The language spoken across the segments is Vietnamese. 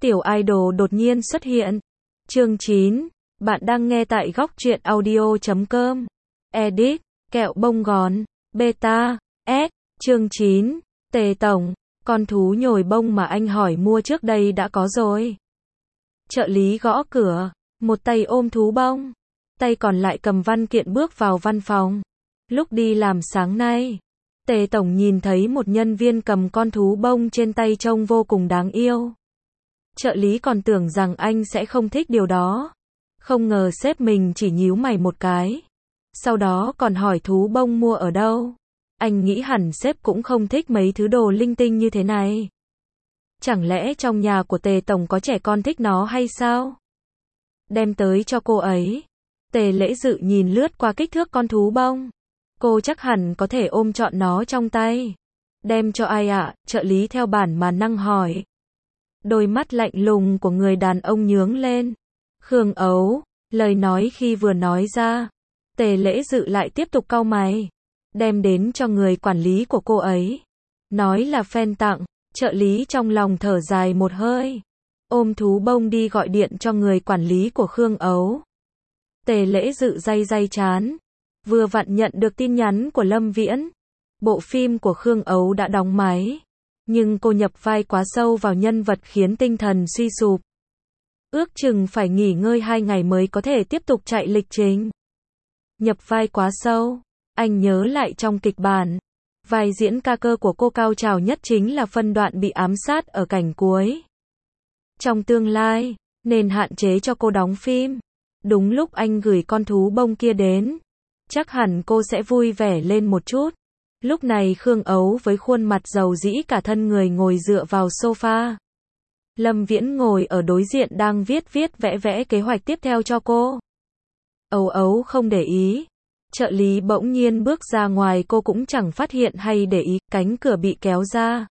Tiểu idol đột nhiên xuất hiện. Chương 9. Bạn đang nghe tại góc truyện audio.com. Edit. Kẹo bông gòn. Beta. S. Chương 9. Tề tổng. Con thú nhồi bông mà anh hỏi mua trước đây đã có rồi. Trợ lý gõ cửa. Một tay ôm thú bông. Tay còn lại cầm văn kiện bước vào văn phòng. Lúc đi làm sáng nay, Tề tổng nhìn thấy một nhân viên cầm con thú bông trên tay trông vô cùng đáng yêu. Trợ lý còn tưởng rằng anh sẽ không thích điều đó. Không ngờ sếp mình chỉ nhíu mày một cái. Sau đó còn hỏi thú bông mua ở đâu. Anh nghĩ hẳn sếp cũng không thích mấy thứ đồ linh tinh như thế này. Chẳng lẽ trong nhà của Tề tổng có trẻ con thích nó hay sao? Đem tới cho cô ấy. Tề Lễ Dự nhìn lướt qua kích thước con thú bông. Cô chắc hẳn có thể ôm trọn nó trong tay. Đem cho ai ạ? Trợ lý theo bản mà năng hỏi. Đôi mắt lạnh lùng của người đàn ông nhướng lên. Khương Ấu. Lời nói khi vừa nói ra, Tề Lễ Dự lại tiếp tục cau mày. Đem đến cho người quản lý của cô ấy. Nói là fan tặng. Trợ lý trong lòng thở dài một hơi. Ôm thú bông đi gọi điện cho người quản lý của Khương Ấu. Tề Lễ Dự day day trán. Vừa vặn nhận được tin nhắn của Lâm Viễn. Bộ phim của Khương Ấu đã đóng máy. Nhưng cô nhập vai quá sâu vào nhân vật khiến tinh thần suy sụp. Ước chừng phải nghỉ ngơi 2 ngày mới có thể tiếp tục chạy lịch trình. Nhập vai quá sâu. Anh nhớ lại trong kịch bản. Vai diễn ca cơ của cô cao trào nhất chính là phân đoạn bị ám sát ở cảnh cuối. Trong tương lai, nên hạn chế cho cô đóng phim. Đúng lúc anh gửi con thú bông kia đến. Chắc hẳn cô sẽ vui vẻ lên một chút. Lúc này Khương Ấu với khuôn mặt dầu dĩ cả thân người ngồi dựa vào sofa. Lâm Viễn ngồi ở đối diện đang viết vẽ kế hoạch tiếp theo cho cô. Ấu Ấu không để ý. Trợ lý bỗng nhiên bước ra ngoài, cô cũng chẳng phát hiện hay để ý, cánh cửa bị kéo ra.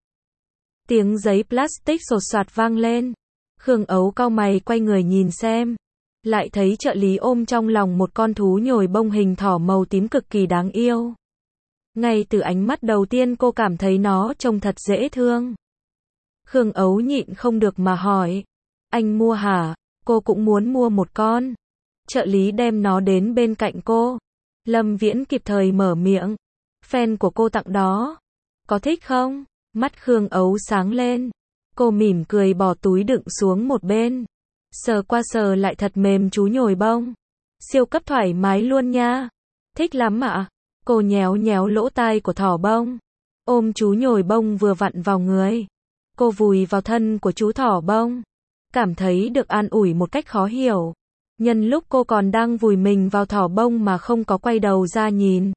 Tiếng giấy plastic sột soạt vang lên. Khương Ấu cau mày quay người nhìn xem. Lại thấy trợ lý ôm trong lòng một con thú nhồi bông hình thỏ màu tím cực kỳ đáng yêu. Ngay từ ánh mắt đầu tiên cô cảm thấy nó trông thật dễ thương. Khương Ấu nhịn không được mà hỏi. Anh mua hả? Cô cũng muốn mua một con. Trợ lý đem nó đến bên cạnh cô. Lâm Viễn kịp thời mở miệng. Fan của cô tặng đó. Có thích không? Mắt Khương Ấu sáng lên. Cô mỉm cười bỏ túi đựng xuống một bên. Sờ qua sờ lại thật mềm chú nhồi bông. Siêu cấp thoải mái luôn nha. Thích lắm ạ. Cô nhéo nhéo lỗ tai của thỏ bông. Ôm chú nhồi bông vừa vặn vào người. Cô vùi vào thân của chú thỏ bông. Cảm thấy được an ủi một cách khó hiểu. Nhân lúc cô còn đang vùi mình vào thỏ bông mà không có quay đầu ra nhìn.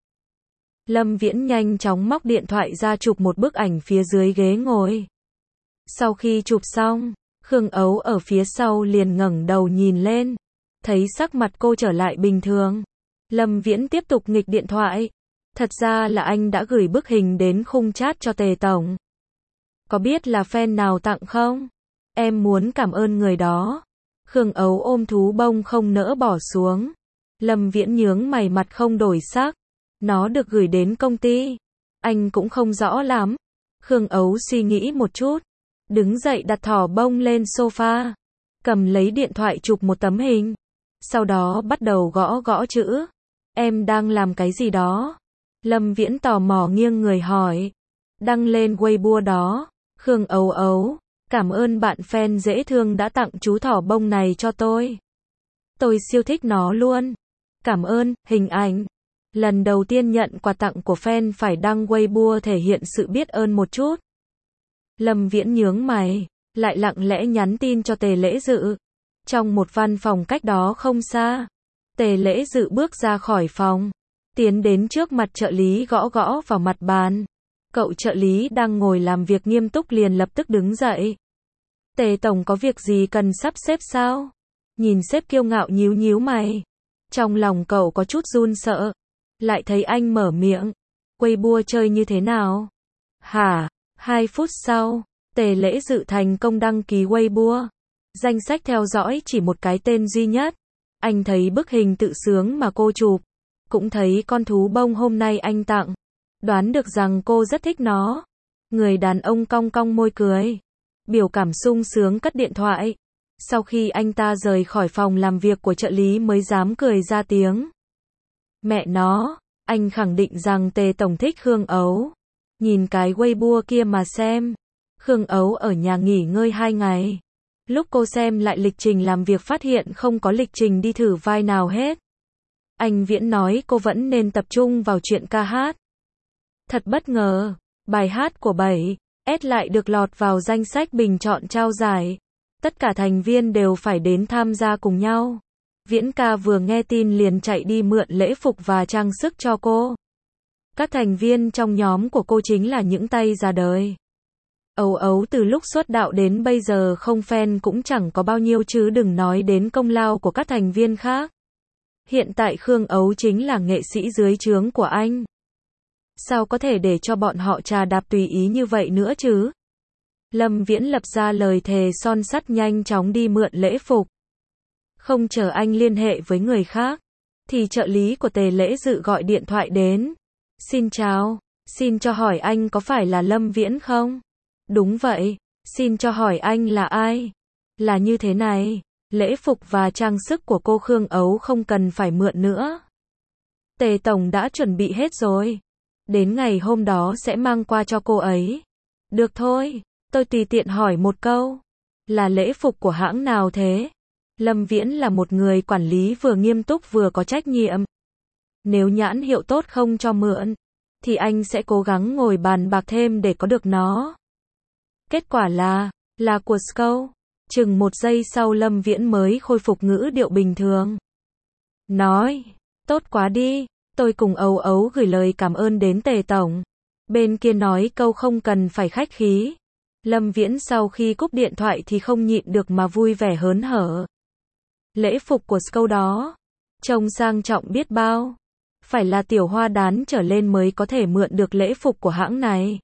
Lâm Viễn nhanh chóng móc điện thoại ra chụp một bức ảnh phía dưới ghế ngồi. Sau khi chụp xong, Khương Ấu ở phía sau liền ngẩng đầu nhìn lên. Thấy sắc mặt cô trở lại bình thường. Lâm Viễn tiếp tục nghịch điện thoại. Thật ra là anh đã gửi bức hình đến khung chat cho Tề tổng. Có biết là fan nào tặng không? Em muốn cảm ơn người đó. Khương Ấu ôm thú bông không nỡ bỏ xuống. Lâm Viễn nhướng mày, mặt không đổi sắc. Nó được gửi đến công ty. Anh cũng không rõ lắm. Khương Ấu suy nghĩ một chút. Đứng dậy đặt thỏ bông lên sofa. Cầm lấy điện thoại chụp một tấm hình. Sau đó bắt đầu gõ gõ chữ. Em đang làm cái gì đó? Lâm Viễn tò mò nghiêng người hỏi. Đăng lên Weibo đó. Khương Ấu Ấu. Cảm ơn bạn fan dễ thương đã tặng chú thỏ bông này cho tôi. Tôi siêu thích nó luôn. Cảm ơn, hình ảnh. Lần đầu tiên nhận quà tặng của fan phải đăng Weibo thể hiện sự biết ơn một chút. Lâm Viễn nhướng mày, lại lặng lẽ nhắn tin cho Tề Lễ Dự. Trong một văn phòng cách đó không xa, Tề Lễ Dự bước ra khỏi phòng, tiến đến trước mặt trợ lý gõ gõ vào mặt bàn. Cậu trợ lý đang ngồi làm việc nghiêm túc liền lập tức đứng dậy. Tề tổng có việc gì cần sắp xếp sao? Nhìn sếp kiêu ngạo nhíu nhíu mày. Trong lòng cậu có chút run sợ. Lại thấy anh mở miệng. Weibo chơi như thế nào? Hả? 2 phút sau, Tề Lễ Dự thành công đăng ký Weibo. Danh sách theo dõi chỉ một cái tên duy nhất. Anh thấy bức hình tự sướng mà cô chụp. Cũng thấy con thú bông hôm nay anh tặng. Đoán được rằng cô rất thích nó. Người đàn ông cong cong môi cười. biểu cảm sung sướng cất điện thoại. Sau khi anh ta rời khỏi phòng làm việc của trợ lý mới dám cười ra tiếng. Mẹ nó, anh khẳng định rằng Tề Tổng thích Khương Ấu. Nhìn cái Weibo kia mà xem. Khương Ấu ở nhà nghỉ ngơi 2 ngày. Lúc cô xem lại lịch trình làm việc phát hiện không có lịch trình đi thử vai nào hết. Anh Viễn nói cô vẫn nên tập trung vào chuyện ca hát. Thật bất ngờ, bài hát của 7S lại được lọt vào danh sách bình chọn trao giải. Tất cả thành viên đều phải đến tham gia cùng nhau. Viễn ca vừa nghe tin liền chạy đi mượn lễ phục và trang sức cho cô. Các thành viên trong nhóm của cô chính là những tay già đời. Ấu Ấu từ lúc xuất đạo đến bây giờ không fan cũng chẳng có bao nhiêu chứ đừng nói đến công lao của các thành viên khác. Hiện tại Khương Ấu chính là nghệ sĩ dưới trướng của anh. Sao có thể để cho bọn họ trà đạp tùy ý như vậy nữa chứ? Lâm Viễn lập ra lời thề son sắt nhanh chóng đi mượn lễ phục. Không chờ anh liên hệ với người khác, thì trợ lý của Tề Lễ Dự gọi điện thoại đến. Xin chào, xin cho hỏi anh có phải là Lâm Viễn không? Đúng vậy, xin cho hỏi anh là ai? Là như thế này, lễ phục và trang sức của cô Khương Ấu không cần phải mượn nữa. Tề Tổng đã chuẩn bị hết rồi. Đến ngày hôm đó sẽ mang qua cho cô ấy. Được thôi, tôi tùy tiện hỏi một câu. Là lễ phục của hãng nào thế? Lâm Viễn là một người quản lý vừa nghiêm túc vừa có trách nhiệm. Nếu nhãn hiệu tốt không cho mượn, thì anh sẽ cố gắng ngồi bàn bạc thêm để có được nó. Kết quả là của Skow. Chừng 1 giây sau Lâm Viễn mới khôi phục ngữ điệu bình thường. Nói, tốt quá đi, tôi cùng Ấu Ấu gửi lời cảm ơn đến Tề Tổng. Bên kia nói câu không cần phải khách khí. Lâm Viễn sau khi cúp điện thoại thì không nhịn được mà vui vẻ hớn hở. Lễ phục của Skow đó, trông sang trọng biết bao. Phải là tiểu hoa đán trở lên mới có thể mượn được lễ phục của hãng này.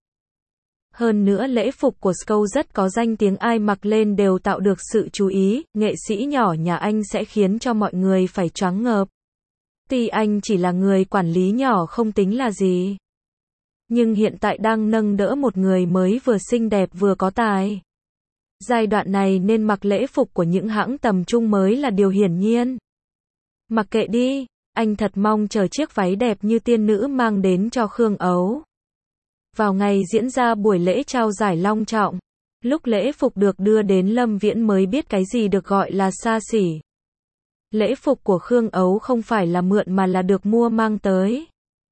Hơn nữa lễ phục của Skow rất có danh tiếng, ai mặc lên đều tạo được sự chú ý, nghệ sĩ nhỏ nhà anh sẽ khiến cho mọi người phải choáng ngợp. Tuy anh chỉ là người quản lý nhỏ không tính là gì, nhưng hiện tại đang nâng đỡ một người mới vừa xinh đẹp vừa có tài. Giai đoạn này nên mặc lễ phục của những hãng tầm trung mới là điều hiển nhiên. Mặc kệ đi, anh thật mong chờ chiếc váy đẹp như tiên nữ mang đến cho Khương Ấu. Vào ngày diễn ra buổi lễ trao giải long trọng, lúc lễ phục được đưa đến Lâm Viễn mới biết cái gì được gọi là xa xỉ. Lễ phục của Khương Ấu không phải là mượn mà là được mua mang tới.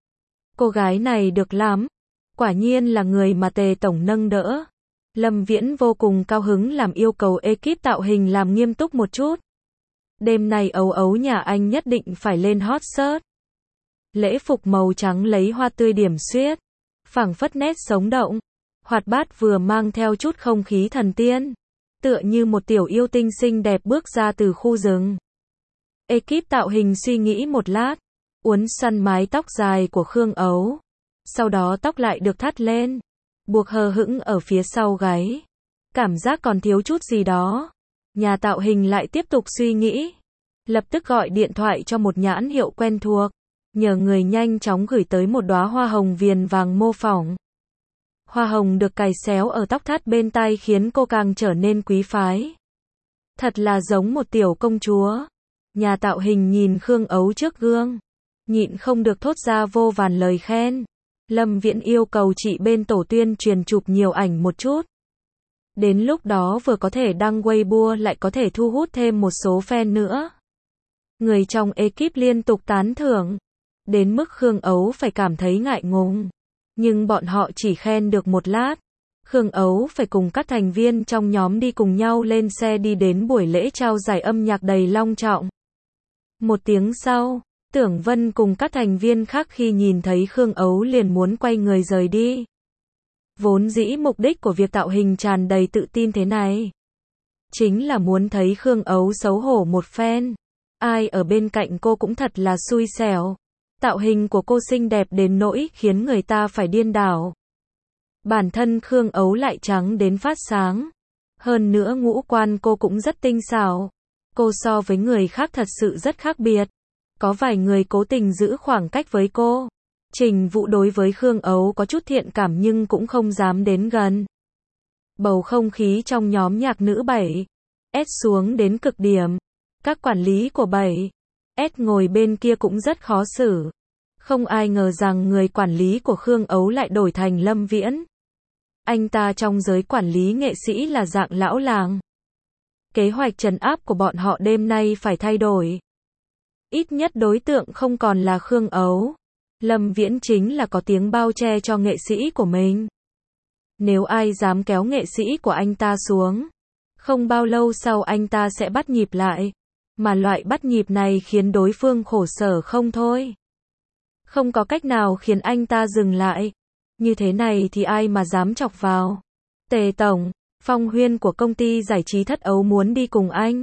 Cô gái này được lắm, quả nhiên là người mà Tề Tổng nâng đỡ. Lâm Viễn vô cùng cao hứng làm yêu cầu ekip tạo hình làm nghiêm túc một chút. Đêm nay Ấu Ấu nhà anh nhất định phải lên hot search. Lễ phục màu trắng lấy hoa tươi điểm xuyết, phảng phất nét sống động, hoạt bát vừa mang theo chút không khí thần tiên, tựa như một tiểu yêu tinh xinh đẹp bước ra từ khu rừng. Ekip tạo hình suy nghĩ một lát, uốn xoăn mái tóc dài của Khương Ấu, sau đó tóc lại được thắt lên, buộc hờ hững ở phía sau gáy. Cảm giác còn thiếu chút gì đó. Nhà tạo hình lại tiếp tục suy nghĩ, lập tức gọi điện thoại cho một nhãn hiệu quen thuộc, nhờ người nhanh chóng gửi tới một đóa hoa hồng viền vàng mô phỏng. Hoa hồng được cài xéo ở tóc thắt bên tai khiến cô càng trở nên quý phái. Thật là giống một tiểu công chúa. Nhà tạo hình nhìn Khương Ấu trước gương, nhịn không được thốt ra vô vàn lời khen. Lâm Viễn yêu cầu chị bên tổ tuyên truyền chụp nhiều ảnh một chút. Đến lúc đó vừa có thể đăng Weibo lại có thể thu hút thêm một số fan nữa. Người trong ekip liên tục tán thưởng, đến mức Khương Ấu phải cảm thấy ngại ngùng. Nhưng bọn họ chỉ khen được một lát. Khương Ấu phải cùng các thành viên trong nhóm đi cùng nhau lên xe đi đến buổi lễ trao giải âm nhạc đầy long trọng. 1 tiếng sau, Tưởng Vân cùng các thành viên khác khi nhìn thấy Khương Ấu liền muốn quay người rời đi. Vốn dĩ mục đích của việc tạo hình tràn đầy tự tin thế này, chính là muốn thấy Khương Ấu xấu hổ một phen. Ai ở bên cạnh cô cũng thật là xui xẻo. Tạo hình của cô xinh đẹp đến nỗi khiến người ta phải điên đảo. Bản thân Khương Ấu lại trắng đến phát sáng. Hơn nữa ngũ quan cô cũng rất tinh xảo. Cô so với người khác thật sự rất khác biệt. Có vài người cố tình giữ khoảng cách với cô. Trình Vũ đối với Khương Ấu có chút thiện cảm nhưng cũng không dám đến gần. Bầu không khí trong nhóm nhạc nữ 7S xuống đến cực điểm. Các quản lý của 7S ngồi bên kia cũng rất khó xử. Không ai ngờ rằng người quản lý của Khương Ấu lại đổi thành Lâm Viễn. Anh ta trong giới quản lý nghệ sĩ là dạng lão làng. Kế hoạch trấn áp của bọn họ đêm nay phải thay đổi. Ít nhất đối tượng không còn là Khương Ấu. Lâm Viễn chính là có tiếng bao che cho nghệ sĩ của mình. Nếu ai dám kéo nghệ sĩ của anh ta xuống, không bao lâu sau anh ta sẽ bắt nhịp lại. Mà loại bắt nhịp này khiến đối phương khổ sở không thôi. Không có cách nào khiến anh ta dừng lại. Như thế này thì ai mà dám chọc vào. Tề Tổng, Phong Huyên của công ty giải trí Thất Ấu muốn đi cùng anh.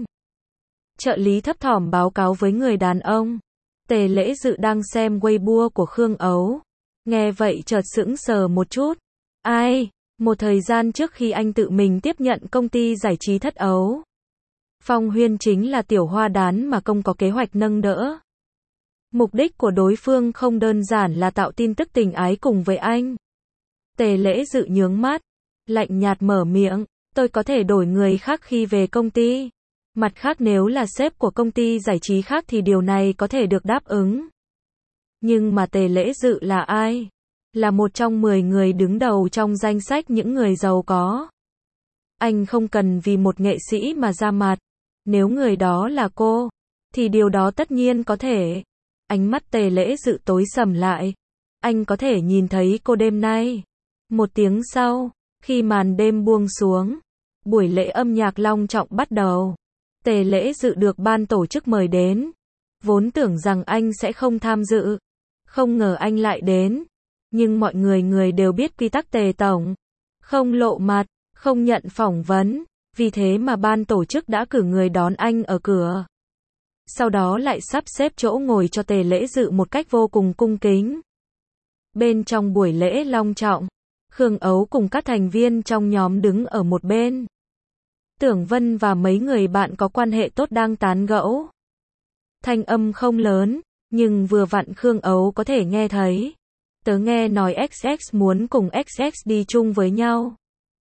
Trợ lý thấp thỏm báo cáo với người đàn ông. Tề Lễ Dự đang xem Weibo của Khương Ấu. Nghe vậy chợt sững sờ một chút. Ai? Một thời gian trước khi anh tự mình tiếp nhận công ty giải trí Thất Ấu, Phong Huyên chính là tiểu hoa đán mà công có kế hoạch nâng đỡ. Mục đích của đối phương không đơn giản là tạo tin tức tình ái cùng với anh. Tề Lễ Dự nhướng mắt, lạnh nhạt mở miệng, tôi có thể đổi người khác khi về công ty. Mặt khác nếu là sếp của công ty giải trí khác thì điều này có thể được đáp ứng. Nhưng mà Tề Lễ Dự là ai? Là một trong 10 người đứng đầu trong danh sách những người giàu có. Anh không cần vì một nghệ sĩ mà ra mặt. Nếu người đó là cô, thì điều đó tất nhiên có thể. Ánh mắt Tề Lễ Dự tối sầm lại. Anh có thể nhìn thấy cô đêm nay. Một tiếng sau, khi màn đêm buông xuống, buổi lễ âm nhạc long trọng bắt đầu. Tề Lễ Dự được ban tổ chức mời đến. Vốn tưởng rằng anh sẽ không tham dự. Không ngờ anh lại đến. Nhưng mọi người đều biết quy tắc Tề Tổng. Không lộ mặt, không nhận phỏng vấn. Vì thế mà ban tổ chức đã cử người đón anh ở cửa. Sau đó lại sắp xếp chỗ ngồi cho Tề Lễ Dự một cách vô cùng cung kính. Bên trong buổi lễ long trọng, Khương Ấu cùng các thành viên trong nhóm đứng ở một bên. Tưởng Vân và mấy người bạn có quan hệ tốt đang tán gẫu. Thanh âm không lớn, nhưng vừa vặn Khương Ấu có thể nghe thấy. Tớ nghe nói XX muốn cùng XX đi chung với nhau.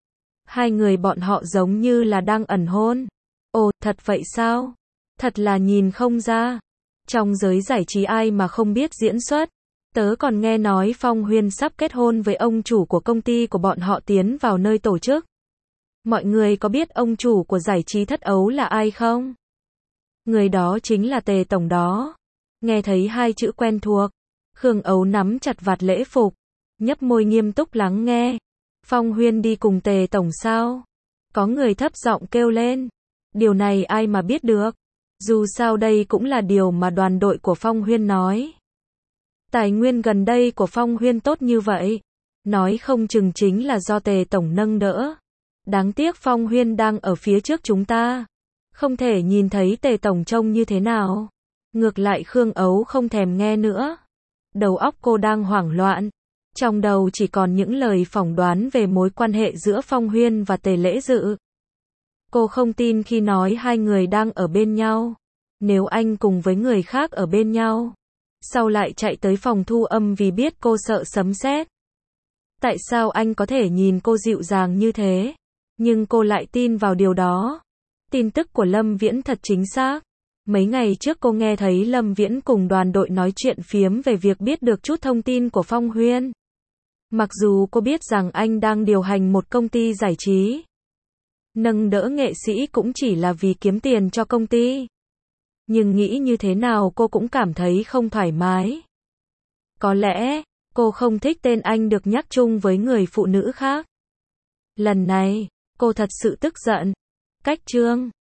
Hai người bọn họ giống như là đang ẩn hôn. Ồ, thật vậy sao? Thật là nhìn không ra. Trong giới giải trí ai mà không biết diễn xuất. Tớ còn nghe nói Phong Huyên sắp kết hôn với ông chủ của công ty của bọn họ tiến vào nơi tổ chức. Mọi người có biết ông chủ của giải trí Thất Ấu là ai không? Người đó chính là Tề Tổng đó. Nghe thấy hai chữ quen thuộc, Khương Ấu nắm chặt vạt lễ phục, nhấp môi nghiêm túc lắng nghe. Phong Huyên đi cùng Tề Tổng sao? Có người thấp giọng kêu lên. Điều này ai mà biết được. Dù sao đây cũng là điều mà đoàn đội của Phong Huyên nói. Tài nguyên gần đây của Phong Huyên tốt như vậy. Nói không chừng chính là do Tề Tổng nâng đỡ. Đáng tiếc Phong Huyên đang ở phía trước chúng ta. Không thể nhìn thấy Tề Tổng trông như thế nào. Ngược lại Khương Ấu không thèm nghe nữa. Đầu óc cô đang hoảng loạn. Trong đầu chỉ còn những lời phỏng đoán về mối quan hệ giữa Phong Huyên và Tề Lễ Dự. Cô không tin khi nói hai người đang ở bên nhau. Nếu anh cùng với người khác ở bên nhau, sao lại chạy tới phòng thu âm vì biết cô sợ sấm sét? Tại sao anh có thể nhìn cô dịu dàng như thế? Nhưng cô lại tin vào điều đó. Tin tức của Lâm Viễn thật chính xác. Mấy ngày trước cô nghe thấy Lâm Viễn cùng đoàn đội nói chuyện phiếm về việc biết được chút thông tin của Phong Huyên. Mặc dù cô biết rằng anh đang điều hành một công ty giải trí. Nâng đỡ nghệ sĩ cũng chỉ là vì kiếm tiền cho công ty. Nhưng nghĩ như thế nào cô cũng cảm thấy không thoải mái. Có lẽ, cô không thích tên anh được nhắc chung với người phụ nữ khác. Lần này, cô thật sự tức giận. Cách chương